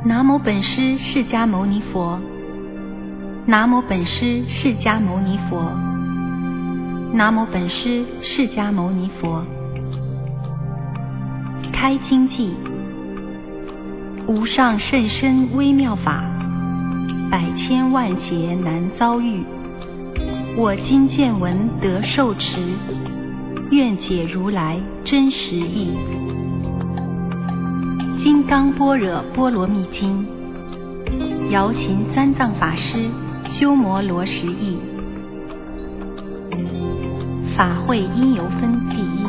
南无本师释迦牟尼佛，南无本师释迦牟尼佛，南无本师释迦牟尼佛。开经偈：无上甚深微妙法，百千万劫难遭遇。我今见闻得受持，愿解如来真实义。金刚般若波罗蜜经，瑶琴三藏法师鸠摩罗什译。法会因由分第一。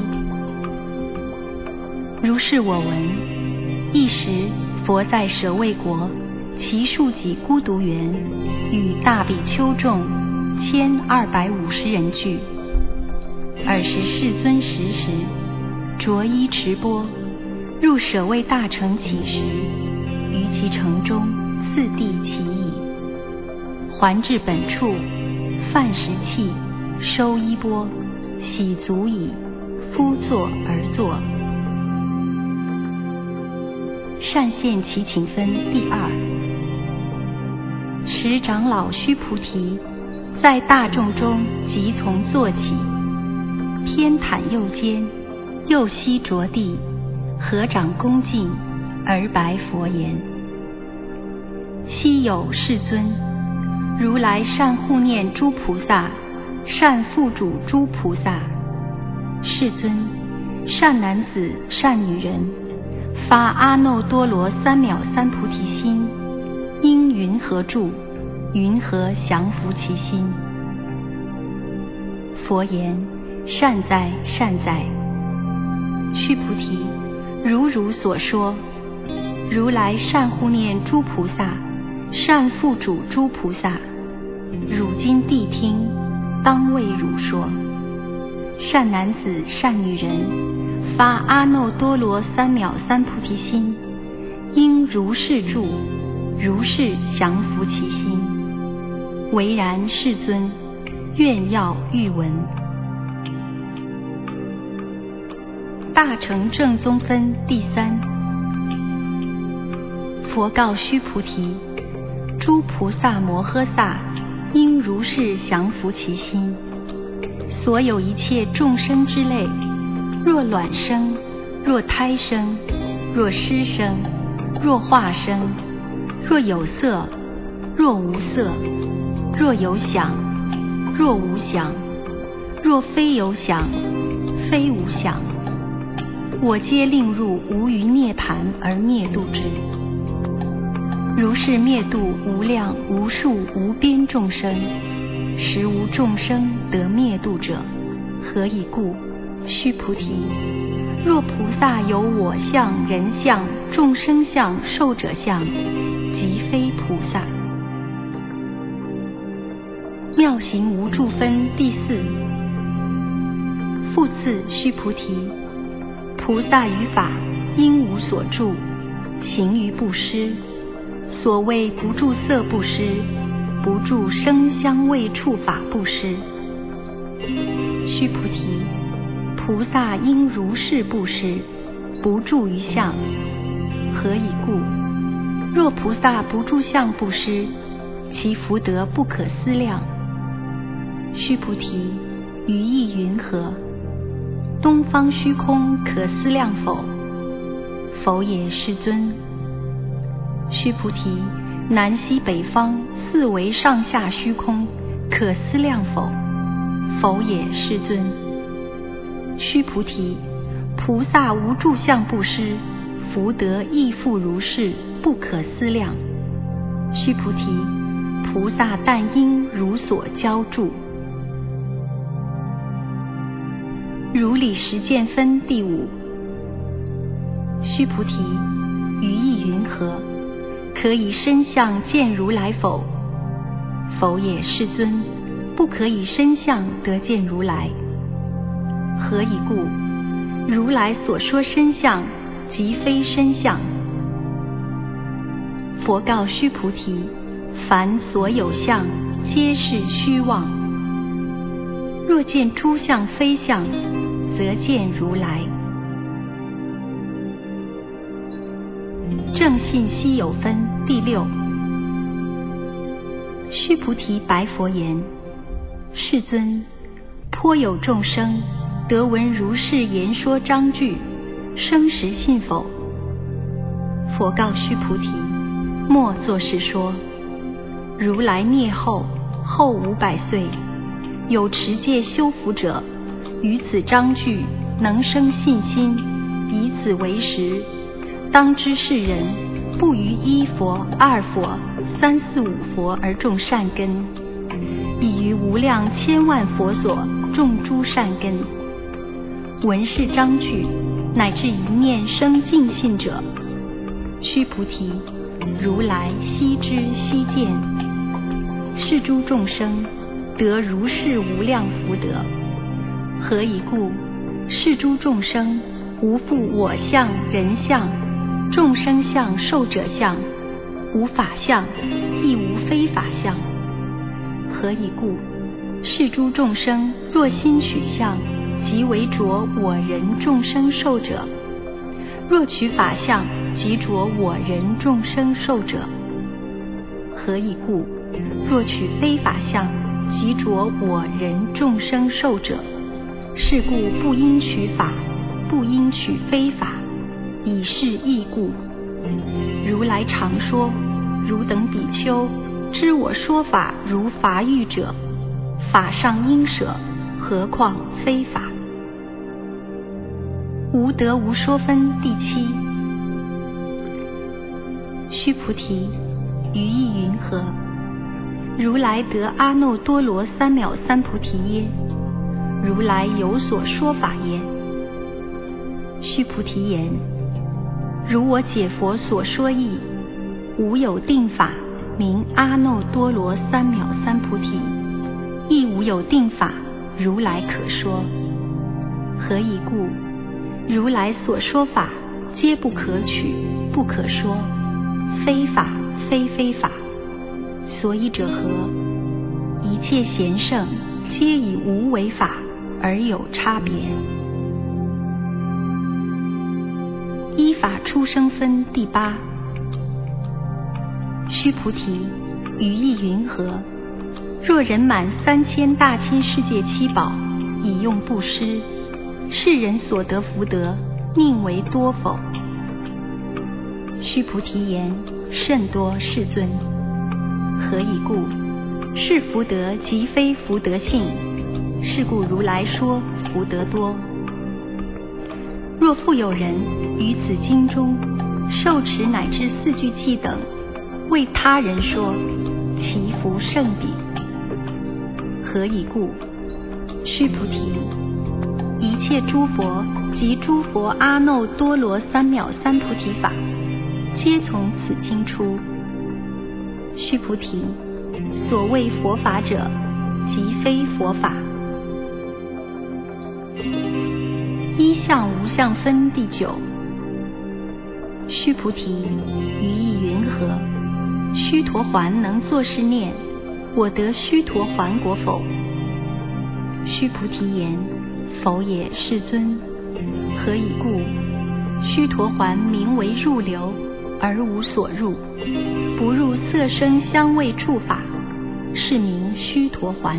如是我闻，一时佛在舍卫国其数己孤独园，与大比丘众1250人聚。尔时世尊时着衣持钵，入舍卫大城乞食，于其城中次第其已。还至本处，饭食器，收衣钵，洗足矣，敷坐而坐。善现其请分第二。时长老须菩提在大众中即从坐起，偏袒右肩，右膝着地，合掌恭敬而白佛言：昔有世尊，如来善护念诸菩萨，善付嘱诸菩萨。世尊，善男子善女人发阿耨多罗三藐三菩提心，应云何住？云何降伏其心？佛言：善哉，善哉。须菩提，如所说，如来善护念诸菩萨，善付嘱诸菩萨。汝今谛听，当为汝说。善男子善女人发阿耨多罗三藐三菩提心，应如是住，如是降伏其心。唯然，世尊，愿要欲闻。大乘正宗分第三。佛告须菩提：诸菩萨摩诃萨应如是降伏其心。所有一切众生之类，若卵生，若胎生，若湿生，若化生，若有色，若无色，若有想，若无想，若非有想，非无想，我皆令入无余涅槃而灭度之。如是灭度无量无数无边众生，实无众生得灭度者。何以故？须菩提，若菩萨有我相、人相、众生相、寿者相，即非菩萨。妙行无住分第四。复次，须菩提，菩萨于法应无所住，行于布施。所谓不住色布施，不住声香味触法布施。须菩提，菩萨应如是布施，不住于相。何以故？若菩萨不住相布施，其福德不可思量。须菩提，于意云何？东方虚空可思量否？否也，世尊。须菩提，南西北方四维上下虚空可思量否？否也，世尊。须菩提，菩萨无住相布施，福德亦复如是，不可思量。须菩提，菩萨但应如所教住。如理实践分第五。须菩提，于意云何？可以身相见如来否？否也，世尊，不可以身相得见如来。何以故？如来所说身相，即非身相。佛告须菩提：凡所有相，皆是虚妄。若见诸相非相，则见如来。 正信稀有分第6。须菩提白佛言：世尊，颇有众生得闻如是言说章句，生实信否？佛告须菩提：莫作是说。如来灭后500岁，有持戒修福者，于此章句能生信心，以此为实。当知是人不于1佛、2佛、3、4、5佛而种善根，已于无量千万佛所种诸善根。闻是章句，乃至一念生净信者，须菩提，如来悉知悉见。是诸众生得如是无量福德。何以故？是诸众生无复我相、人相、众生相、寿者相，无法相，亦无非法相。何以故？是诸众生若心取相，即为着我人众生寿者；若取法相，即着我人众生寿者。何以故？若取非法相，即着我人众生寿者。是故不应取法，不应取非法，以是义故。如来常说：汝等比丘，知我说法如法语者，法上应舍，何况非法？无得无说分第7。须菩提，于意云何？如来得阿耨多罗三藐三菩提耶？如来有所说法耶？须菩提言：如我解佛所说义，无有定法名阿耨多罗三藐三菩提，亦无有定法如来可说。何以故？如来所说法，皆不可取，不可说，非法非非法。所以者何？一切贤圣皆以无为法而有差别。依法出生分第8。须菩提，于意云何？若人满3000大千世界七宝，以用布施，是人所得福德，宁为多否？须菩提言：甚多，世尊。何以故？是福德即非福德性，是故如来说福德多。若复有人于此经中受持乃至4句偈等，为他人说，其福甚彼。何以故？须菩提，一切诸佛及诸佛阿耨多罗三藐三菩提法，皆从此经出。须菩提，所谓佛法者，即非佛法。一相无相分第9。须菩提，于意云何？须陀洹能作是念：我得须陀洹果否？须菩提言：否也，世尊。何以故？须陀洹名为入流，而无所入，不入色声香味触法，是名须陀洹。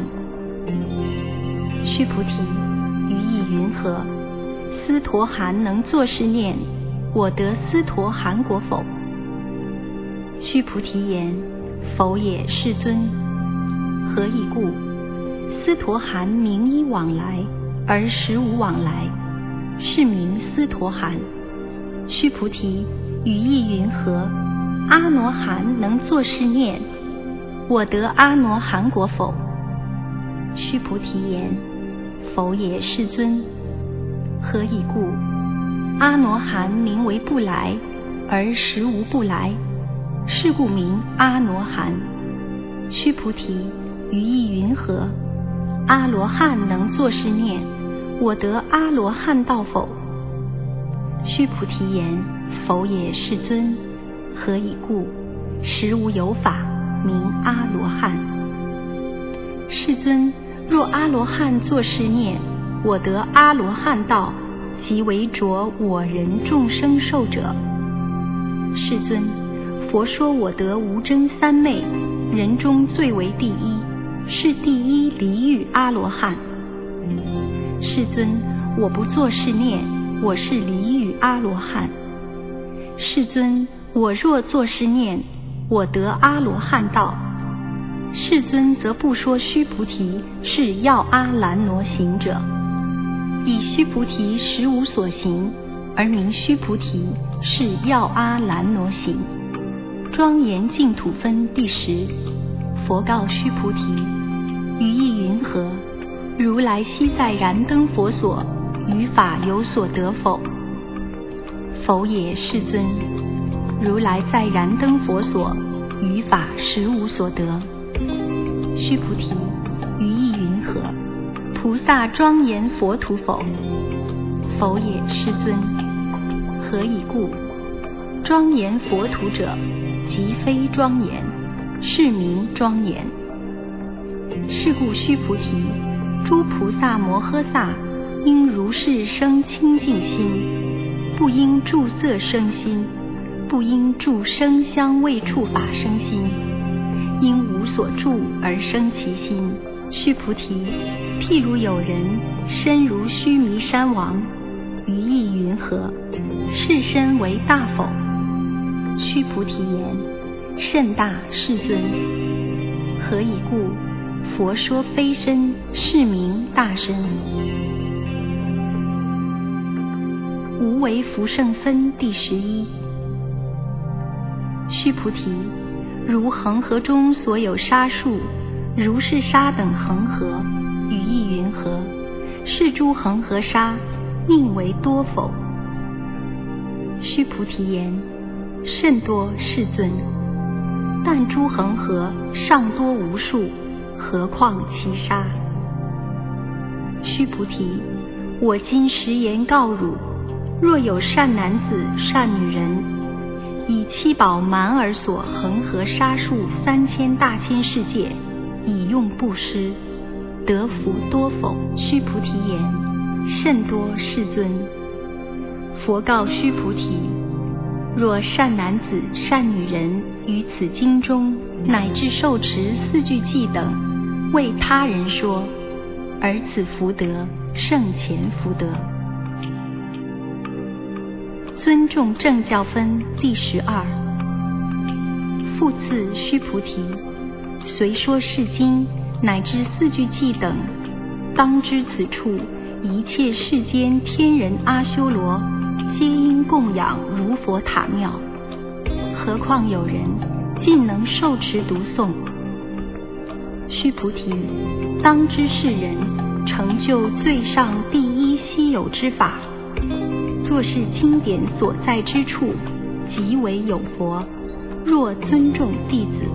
须菩提，于意云何？斯陀含能作是念：我得斯陀含果否？须菩提言：否也，世尊。何以故？斯陀含名依往来，而实无往来，是名斯陀含。须菩提，于意云何？阿罗汉能作是念：我得阿罗汉果否？须菩提言：否也，世尊。何以故？阿罗汉名为不来，而实无不来，是故名阿罗汉。须菩提，于意云何？阿罗汉能作是念：我得阿罗汉道否？须菩提言：否也，世尊。何以故？实无有法名阿罗汉。世尊，若阿罗汉作是念：我得阿罗汉道，即为着我人众生寿者。 世尊，佛说我得无争三昧，人中最为第一，是第一离欲阿罗汉。世尊，我不作是念，我是离欲阿罗汉。世尊，我若作是念，我得阿罗汉道。世尊则不说须菩提是要阿兰挪行者，以须菩提实无所行，而名须菩提是要阿兰挪行。庄严净土分第10。佛告须菩提：于意云何？如来昔在燃灯佛所，于法有所得否？否也，世尊。如来在燃灯佛所，于法实无所得。须菩提，于意云何？菩萨庄严佛土否？否也，世尊。何以故？庄严佛土者，即非庄严，是名庄严。是故须菩提，诸菩萨摩诃萨应如是生清净心，不应住色生心，不应住声香味触法生心，因无所住而生其心。须菩提，譬如有人身如须弥山王，于意云何？是身为大否？须菩提言：甚大，世尊。何以故？佛说非身，是名大身。无为福胜分第11。须菩提，如恒河中所有沙数，如是沙等恒河，于意云何？是诸恒河沙，宁为多否？须菩提言：甚多，世尊。但诸恒河尚多无数，何况其沙？须菩提，我今实言告汝：若有善男子、善女人，以七宝满尔所恒河沙数3000大千世界，以用布施，得福多否？须菩提言：甚多，世尊。佛告须菩提：若善男子、善女人于此经中，乃至受持4句偈等，为他人说，而此福德胜前福德。尊重正教分第12。复次，须菩提，虽说是经乃至4句偈等，当知此处一切世间天人阿修罗，皆应供养如佛塔庙。何况有人尽能受持读诵。须菩提，当知是人成就最上第一稀有之法。若是经典所在之处，即为有佛。若尊重弟子。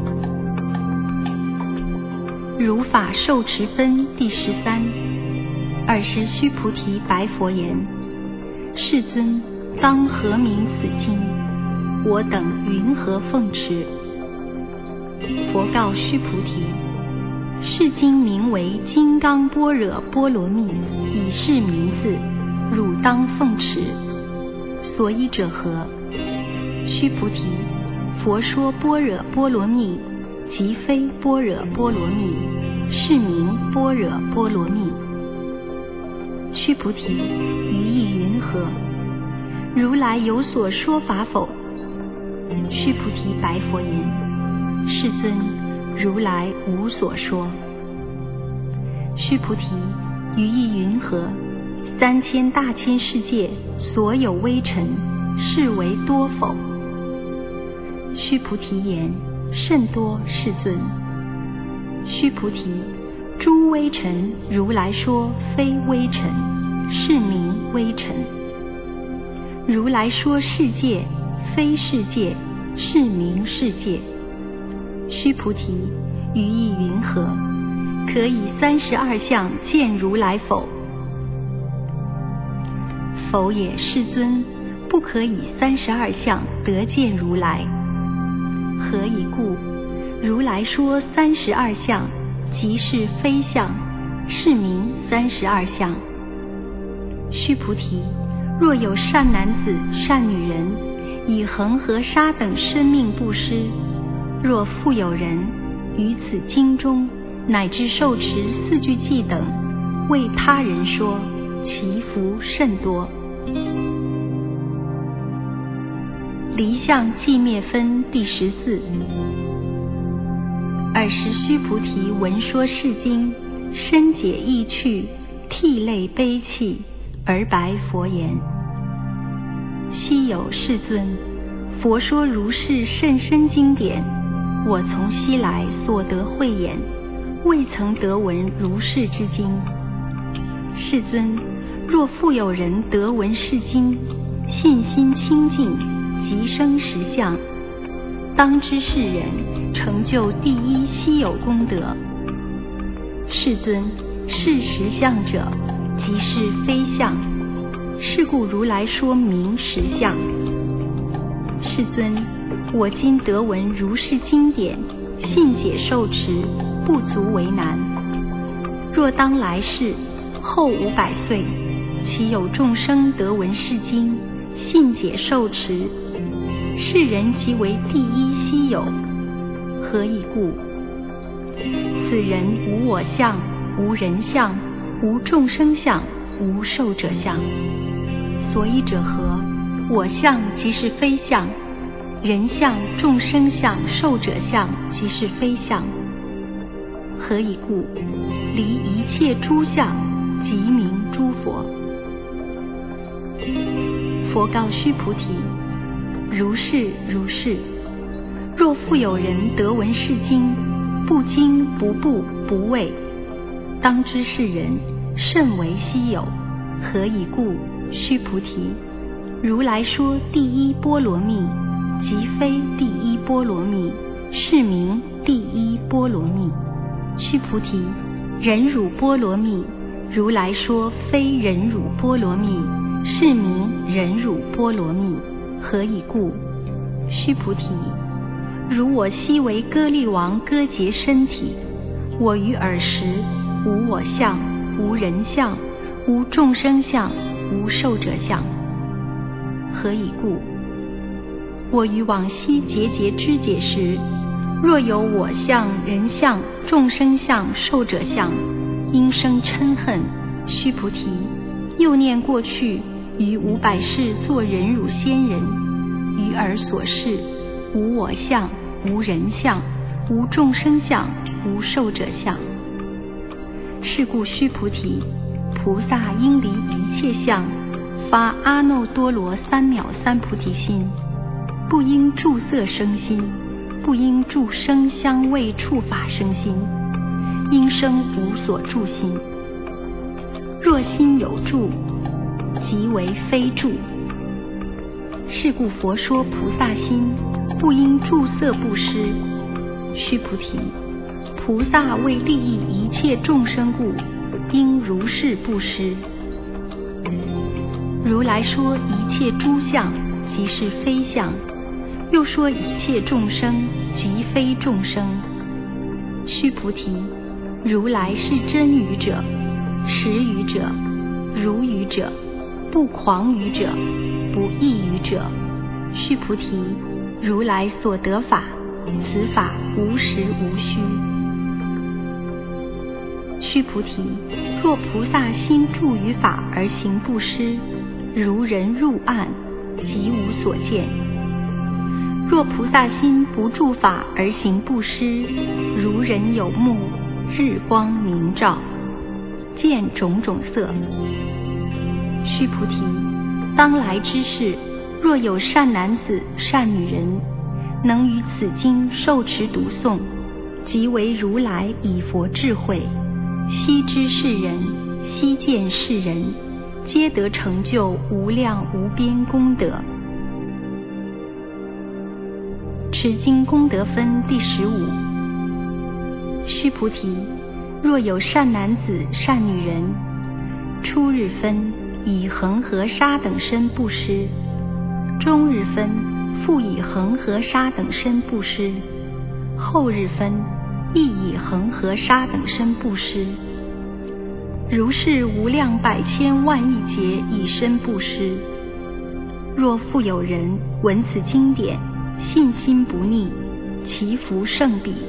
如法受持分第13。尔时须菩提白佛言：世尊，当何名此经？我等云何奉持？佛告须菩提：是经名为金刚般若波罗蜜，以是名字，汝当奉持。所以者何？须菩提，佛说般若波罗蜜，即非般若波罗蜜，是名般若波罗蜜。须菩提，于意云何？如来有所说法否？须菩提白佛言：世尊，如来无所说。须菩提，于意云何？3000大千世界所有微尘，是为多否？须菩提言：甚多，世尊。须菩提，诸微尘，如来说非微尘，是名微尘。如来说世界，非世界，是名世界。须菩提，于意云何？可以32相见如来否？否也，世尊，不可以32相得见如来。何以故？如来说32相，即是非相，是名32相。须菩提，若有善男子、善女人， 以恒河沙等生命布施。若复有人于此经中乃至受持4句偈等，为他人说，其福甚多。离相寂灭分第14。尔时须菩提闻说是经，深解意趣，涕泪悲泣，而白佛言：昔有世尊，佛说如是甚深经典，我从昔来所得慧眼，未曾得闻如是之经。世尊，若复有人得闻是经，信心清净，即生实相，当知是人成就第一稀有功德。世尊，是实相者，即是非相，是故如来说明实相。世尊，我今得闻如是经典，信解受持，不足为难。若当来世后500岁，其有众生得闻是经，信解受持，是人即为第一稀有。何以故？此人无我相，无人相，无众生相，无寿者相。所以者何？我相即是非相，人相、众生相、寿者相即是非相。何以故？离一切诸相，即名诸佛。佛告须菩提：如是如是。若复有人得闻是经，不惊不怖不畏，当知是人甚为稀有。何以故？须菩提，如来说第一波罗蜜，即非第一波罗蜜，是名第一波罗蜜。须菩提，忍辱波罗蜜，如来说非忍辱波罗蜜，是名忍辱波罗蜜。何以故？须菩提，如我昔为歌利王割截身体，我于尔时无我相，无人相，无众生相，无寿者相。何以故？我于往昔节节肢解时，若有我相、人相、众生相、寿者相，因生嗔恨。须菩提，又念过去于500世作忍辱仙人，于尔所示无我相，无人相，无众生相，无寿者相。是故须菩提，菩萨应离一切相，发阿耨多罗三藐三菩提心，不应住色生心，不应住声香味触法生心，应生无所住心。若心有住，即为非住。是故佛说菩萨心，不应住色布施。须菩提，菩萨为利益一切众生故，应如是布施。如来说一切诸相，即是非相，又说一切众生，即非众生。须菩提，如来是真语者，实语者，如语者，不诳语者，不异语者。须菩提，如来所得法，此法无实无虚。须菩提，若菩萨心住于法而行布施，如人入暗，即无所见。若菩萨心不住法而行布施，如人有目，日光明照，见种种色。须菩提，当来之世，若有善男子、善女人，能于此经受持读诵，即为如来以佛智慧，悉知是人，悉见是人，皆得成就无量无边功德。持经功德分第15。须菩提，若有善男子、善女人，初日分以恒河沙等身布施，中日分复以恒河沙等身布施，后日分亦以恒河沙等身布施。如是无量百千万亿劫以身布施。 若复有人闻此经典，信心不逆，其福胜彼。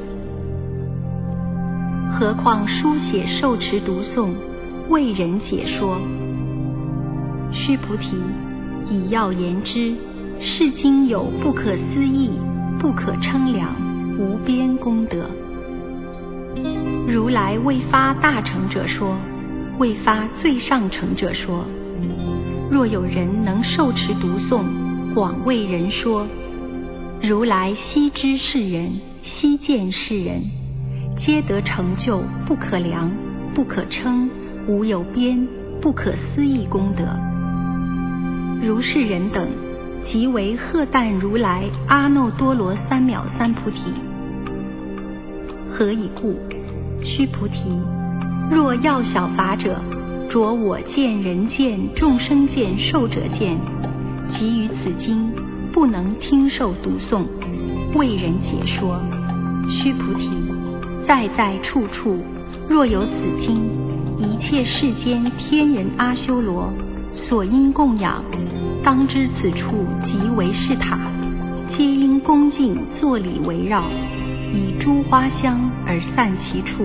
何况书写受持读诵，为人解说。须菩提，以要言之，是经有不可思议、不可称量、无边功德。如来未发大乘者说，未发最上乘者说。若有人能受持读诵，广为人说，如来悉知是人，悉见是人，皆得成就不可量、不可称、无有边、不可思议功德。如是人等，即为荷担如来阿耨多罗三藐三菩提。何以故？须菩提，若要小法者，着我见、人见、众生见、寿者见，即于此经不能听受读诵，为人解说。须菩提，在在处处，若有此经，一切世间天人阿修罗所应供养，当知此处即为是塔，皆应恭敬作礼围绕，以诸花香而散其处。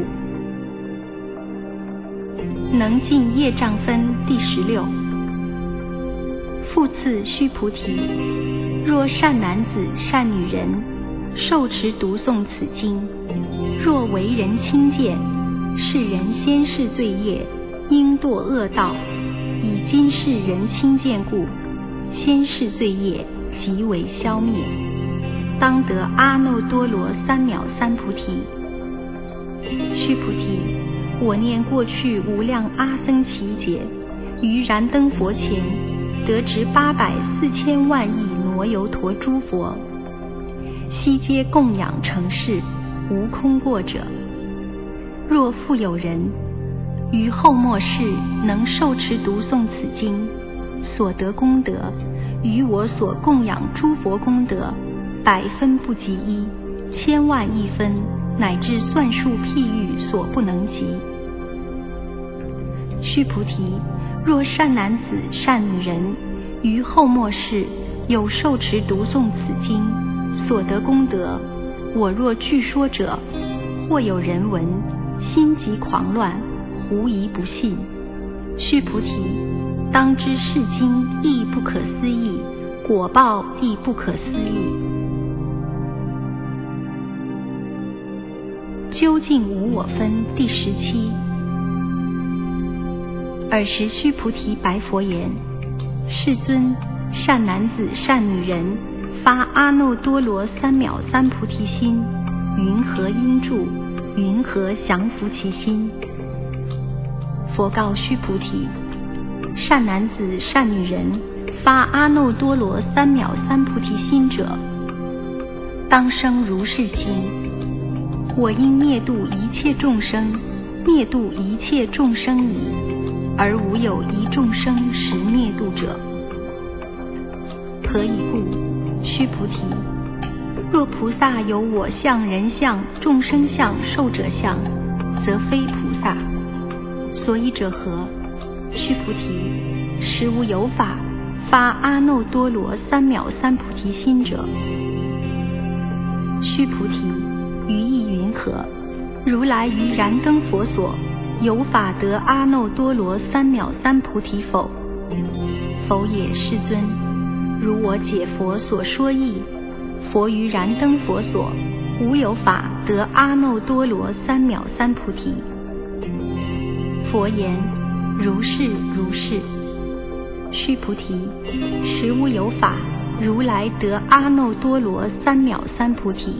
能尽业障分第16。复次须菩提，若善男子善女人受持读诵此经，若为人轻贱，是人先世罪业，应堕恶道，以今世人轻贱故，先世罪业即为消灭，当得阿耨多罗三藐三菩提。须菩提，我念过去无量阿僧祇劫，于燃灯佛前得值840,000万亿挪游陀诸佛，悉皆供养成事，无空过者。若复有人于后末世能受持读诵此经，所得功德于我所供养诸佛功德100分不及1，千万亿分，乃至算数譬喻所不能及。须菩提，若善男子善女人于后末世有受持读诵此经，所得功德，我若据说者，或有人闻，心急狂乱，狐疑不信。须菩提，当知是经亦不可思议，果报亦不可思议。究竟无我分第17。尔时须菩提白佛言：世尊，善男子善女人发阿耨多罗三藐三菩提心，云何应住？云何降伏其心？佛告须菩提：善男子善女人发阿耨多罗三藐三菩提心者，当生如是心：我应灭度一切众生，灭度一切众生矣，而无有一众生实灭度者。何以故？须菩提，若菩萨有我相、人相、众生相、寿者相，则非菩萨。所以者何？须菩提，实无有法发阿耨多罗三藐三菩提心者。须菩提，于意云何？如来于燃灯佛所有法得阿耨多罗三藐三菩提否？否也，世尊。如我解佛所说义，佛于燃灯佛所无有法得阿耨多罗三藐三菩提。佛言：如是如是。须菩提，实无有法如来得阿耨多罗三藐三菩提。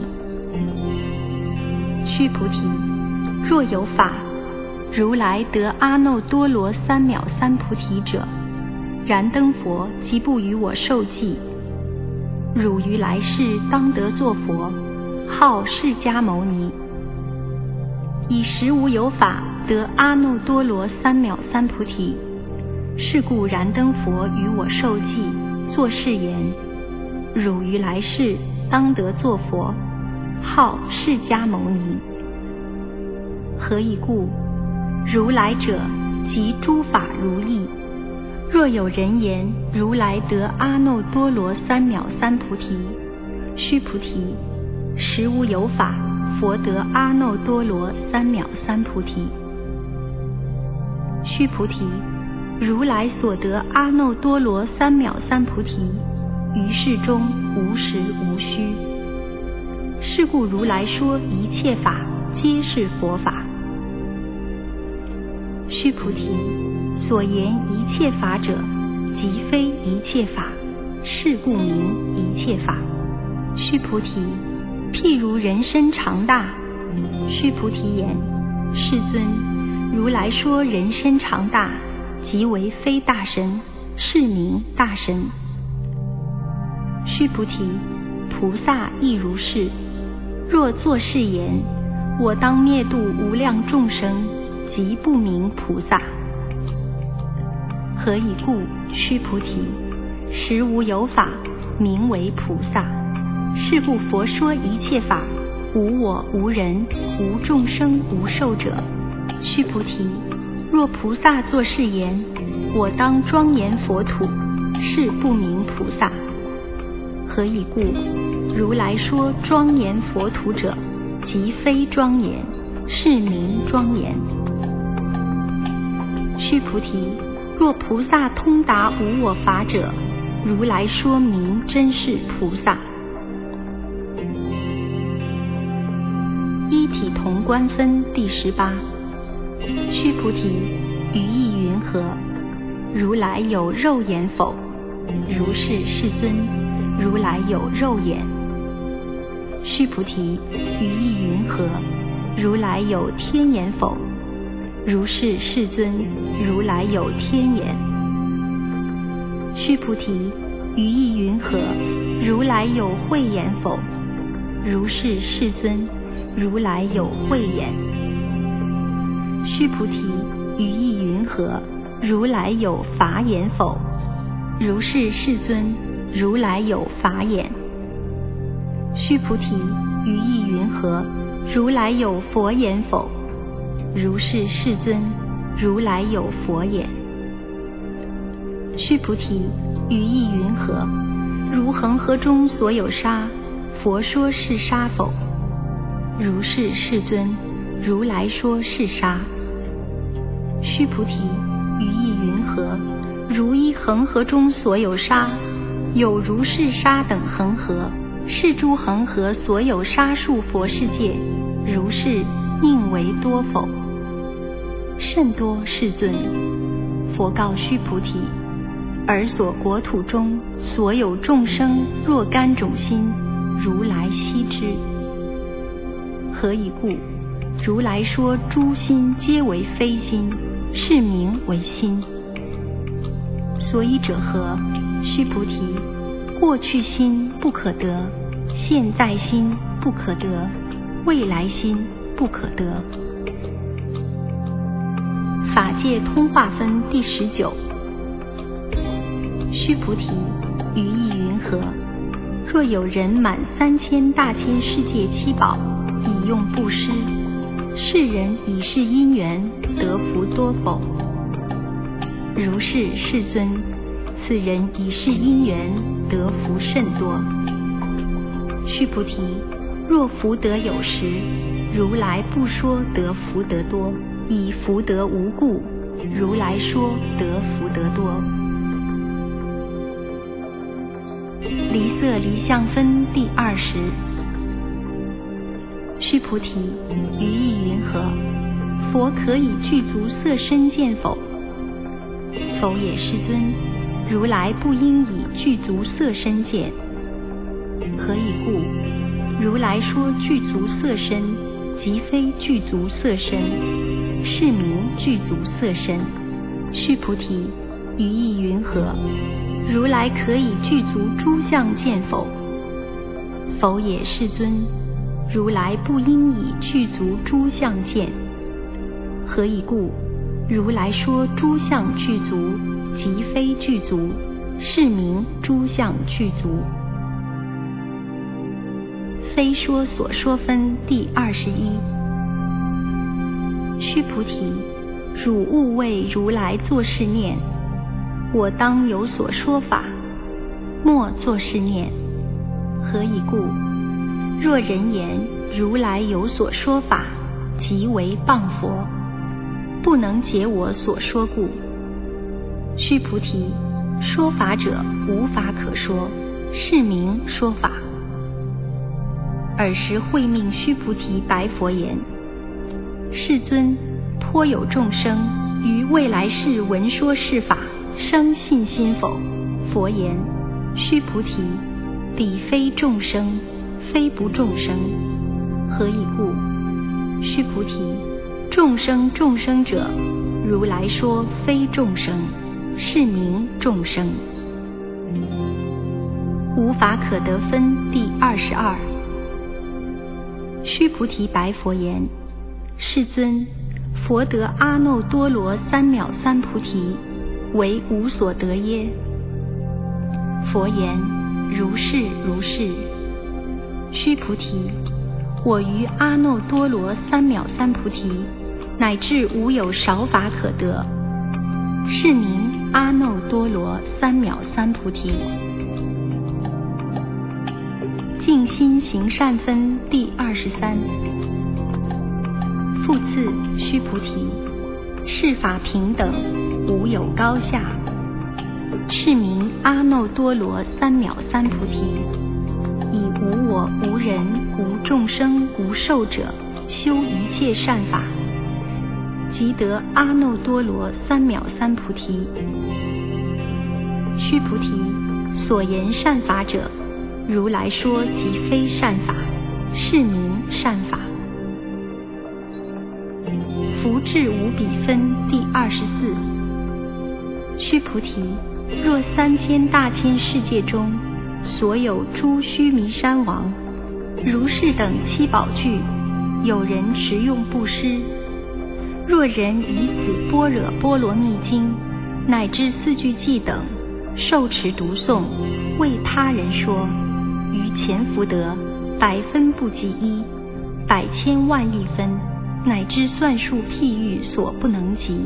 须菩提，若有法如来得阿耨多罗三藐三菩提者，燃灯佛即不与我受记。汝于来世当得作佛，号释迦牟尼。以实无有法得阿耨多罗三藐三菩提，是故燃灯佛与我受记，作是言：汝于来世当得作佛，号释迦牟尼。何以故？如来者即诸法如意， 若有人言如来得阿耨多罗三藐三菩提，须菩提，实无有法佛得阿耨多罗三藐三菩提。须菩提，如来所得阿耨多罗三藐三菩提，于世中无实无虚。是故如来说一切法皆是佛法。须菩提，所言一切法者，即非一切法，是故名一切法。须菩提，譬如人身长大。须菩提言：世尊，如来说人身长大，即为非大身，是名大身。须菩提，菩萨亦如是。若作是言，我当灭度无量众生，即不名菩萨。何以故？须菩提，实无有法名为菩萨。是故佛说一切法，无我无人无众生无寿者。须菩提，若菩萨作是言，我当庄严佛土，是不名菩萨。何以故？如来说庄严佛土者，即非庄严，是名庄严。须菩提，若菩萨通达无我法者，如来说名真是菩萨。一体同观分第18。须菩提，于意云何？如来有肉眼否？如是，世尊，如来有肉眼。须菩提，于意云何？如来有天眼否？如是，世尊，如来有天眼。须菩提，于意云何？如来有慧眼否？如是，世尊，如来有慧眼。须菩提，于意云何？如来有法眼否？如是，世尊，如来有法眼。须菩提，于意云何？如来有佛眼否？如是，世尊，如来有佛眼。须菩提，于意云何？如恒河中所有沙，佛说是沙否？如是，世尊，如来说是沙。须菩提，于意云何？如一恒河中所有沙，有如是沙等恒河，是诸恒河所有沙数佛世界，如是宁为多否？甚多，世尊。佛告须菩提：尔所国土中所有众生若干种心，如来悉知。何以故？如来说诸心皆为非心，是名为心。所以者何？须菩提，过去心不可得，现在心不可得，未来心不可得。法界通化分第19。须菩提，于意云何？若有人满3000大千世界七宝，以用布施，是人以是因缘得福多否？如是，世尊，此人以是因缘得福甚多。须菩提，若福德有时，如来不说得福德多，以福德无故，如来说得福德多。离色离相分第20。须菩提，于意云何？佛可以具足色身见否？否也，世尊，如来不应以具足色身见。何以故？如来说具足色身，即非具足色身，是名具足色身。须菩提，于意云何？如来可以具足诸相见否？否也，世尊，如来不应以具足诸相见。何以故？如来说诸相具足，即非具足，是名诸相具足。非说所说分第21。须菩提，汝勿为如来作是念： 我当有所说法，莫作是念。何以故？若人言如来有所说法，即为谤佛，不能解我所说故。须菩提，说法者无法可说，是名说法。尔时慧命须菩提白佛言：世尊，颇有众生于未来世闻说是法，生信心否？佛言：须菩提，彼非众生，非不众生。何以故？须菩提，众生众生者，如来说非众生，是名众生。无法可得分第22。须菩提白佛言：世尊，佛得阿耨多罗三藐三菩提，为无所得耶？佛言：如是如是。须菩提，我于阿耨多罗三藐三菩提，乃至无有少法可得，是名阿耨多罗三藐三菩提。净心行善分第23。复次，须菩提，是法平等，无有高下，是名阿耨多罗三藐三菩提。以无我无人无众生无寿者，修一切善法，即得阿耨多罗三藐三菩提。须菩提，所言善法者，如来说即非善法，是名善法。福智无比分第24。须菩提，若3000大千世界中，所有诸须弥山王、如是等七宝具，有人持用布施，若人以此般若波罗蜜经乃至四句偈等受持读诵，为他人说，于前福德100分不及1，百千万亿分，乃至算数譬喻所不能及。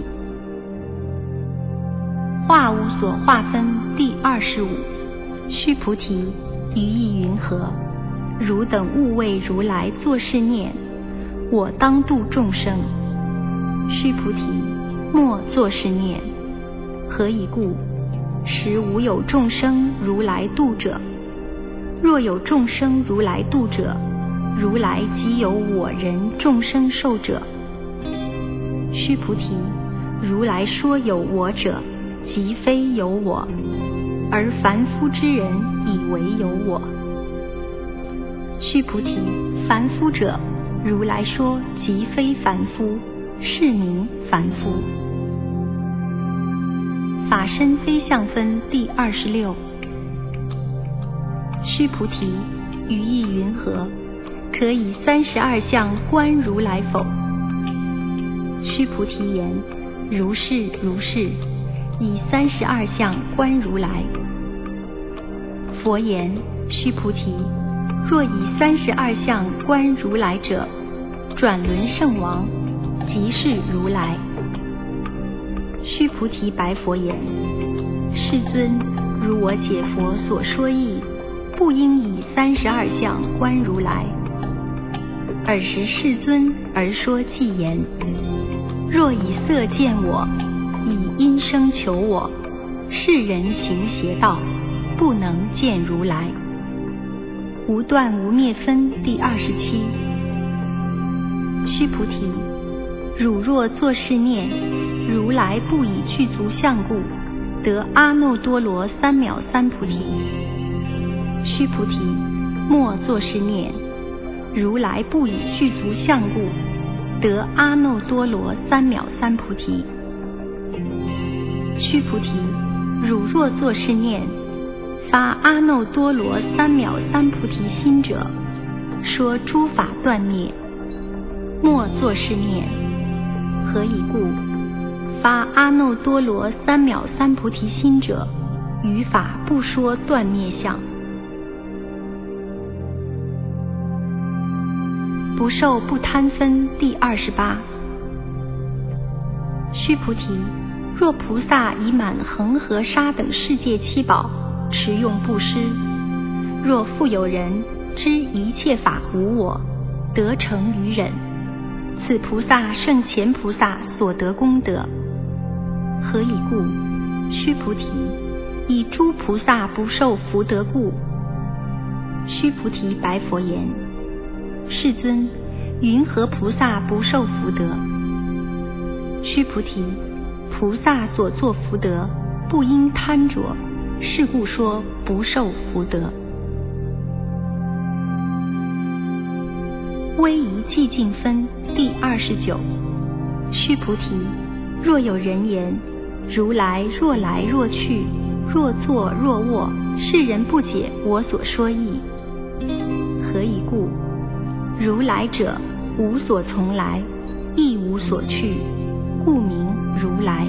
化无所化分第25。须菩提，于意云何？汝等勿为如来作是念：我当度众生。须菩提，莫作是念。何以故？实无有众生如来度者。若有众生如来度者，如来即有我人众生寿者。须菩提，如来说有我者，即非有我，而凡夫之人以为有我。须菩提，凡夫者，如来说即非凡夫，是名凡夫。法身非相分第26。须菩提，于意云何？可以32相观如来否？须菩提言：如是如是，以32相观如来。佛言：须菩提，若以32相观如来者，转轮圣王，即是如来。须菩提白佛言：世尊，如我解佛所说义，不应以32相观如来。尔时世尊而说偈言：若以色见我，以音声求我，是人行邪道，不能见如来。无断无灭分第27。须菩提，汝若作是念：如来不以具足相故，得阿耨多罗三藐三菩提。须菩提，莫作是念：如来不以具足相故，得阿耨多罗三藐三菩提。须菩提，汝若作是念：发阿耨多罗三藐三菩提心者，说诸法断灭。莫作是念。何以故？发阿耨多罗三藐三菩提心者，于法不说断灭相。不受不贪分第28。须菩提， 若菩萨已满恒河沙等世界七宝，持用布施；若复有人知一切法无我，得成于忍，此菩萨胜前菩萨所得功德。何以故？须菩提，以诸菩萨不受福德故。须菩提白佛言：世尊，云何菩萨不受福德？须菩提，菩萨所作福德，不应贪着，是故说不受福德。威仪寂静分第29。须菩提，若有人言：如来若来若去，若坐若卧，世人不解我所说义。何以故？如来者，无所从来，亦无所去，故名如来。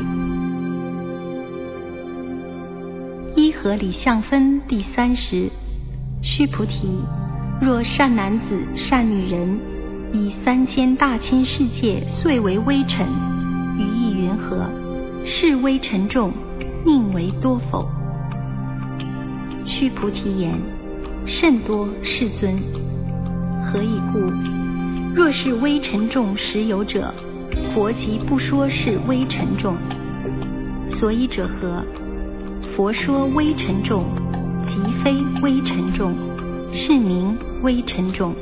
依合理相分第30。须菩提，若善男子善女人，以3000大千世界遂为微尘，于意云何？是微尘众，宁为多否？须菩提言：甚多，世尊。何以故？若是微尘众实有者，佛即不说是微尘众。所以者何？佛说微尘众，即非微尘众，是名微尘众。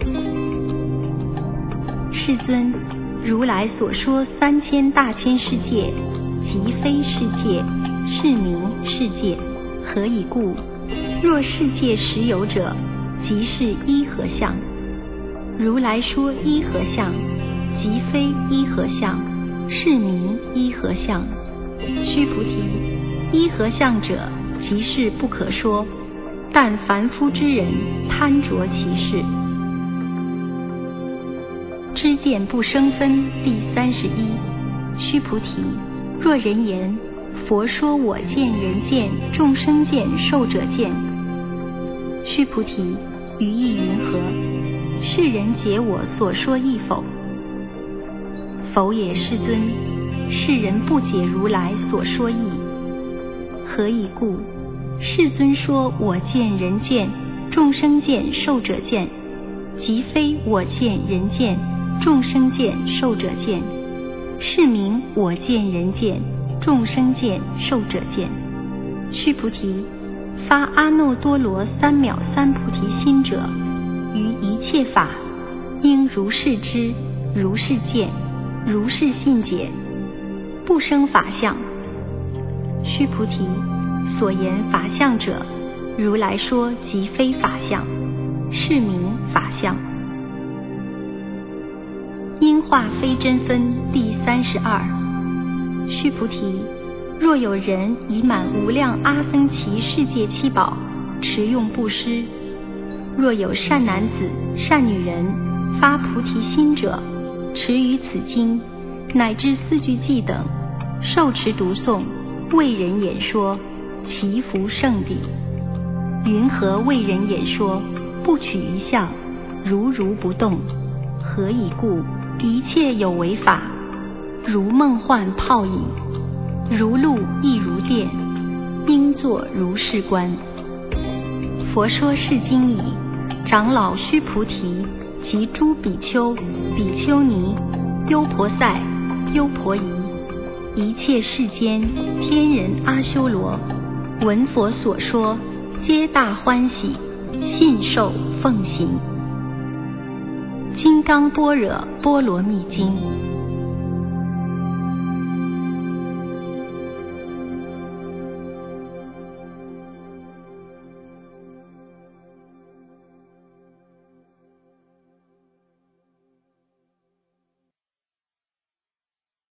世尊，如来所说3000大千世界，即非世界，是名世界。何以故？若世界实有者，即是依合相。如来说依合相，即非依合相，是名依合相。须菩提，依合相者，即是不可说，但凡夫之人贪着其事。知见不生分第31。须菩提，若人言：佛说我见人见众生见寿者见。须菩提，于意云何？世人解我所说义否？否也，世尊。世人不解如来所说义。何以故？世尊说我见人见众生见寿者见，即非我见人见众生见寿者见，是名我见人见众生见寿者见。须菩提，发阿耨多罗三藐三菩提心者，于一切法应如是知，如是见，如是信解，不生法相。须菩提，所言法相者，如来说即非法相，是名法相。因化非真分第32。须菩提，若有人以满无量阿僧祇世界七宝，持用布施；若有善男子善女人发菩提心者，持于此经乃至四句偈等，受持读诵，为人演说，其福胜彼。云何为人演说？不取一相，如如不动。何以故？一切有为法，如梦幻泡影，如露亦如电，应作如是观。佛说是经已，长老须菩提及诸比丘、比丘尼、优婆塞、优婆夷，一切世间天人阿修罗，闻佛所说，皆大欢喜，信受奉行。金刚般若波罗蜜经。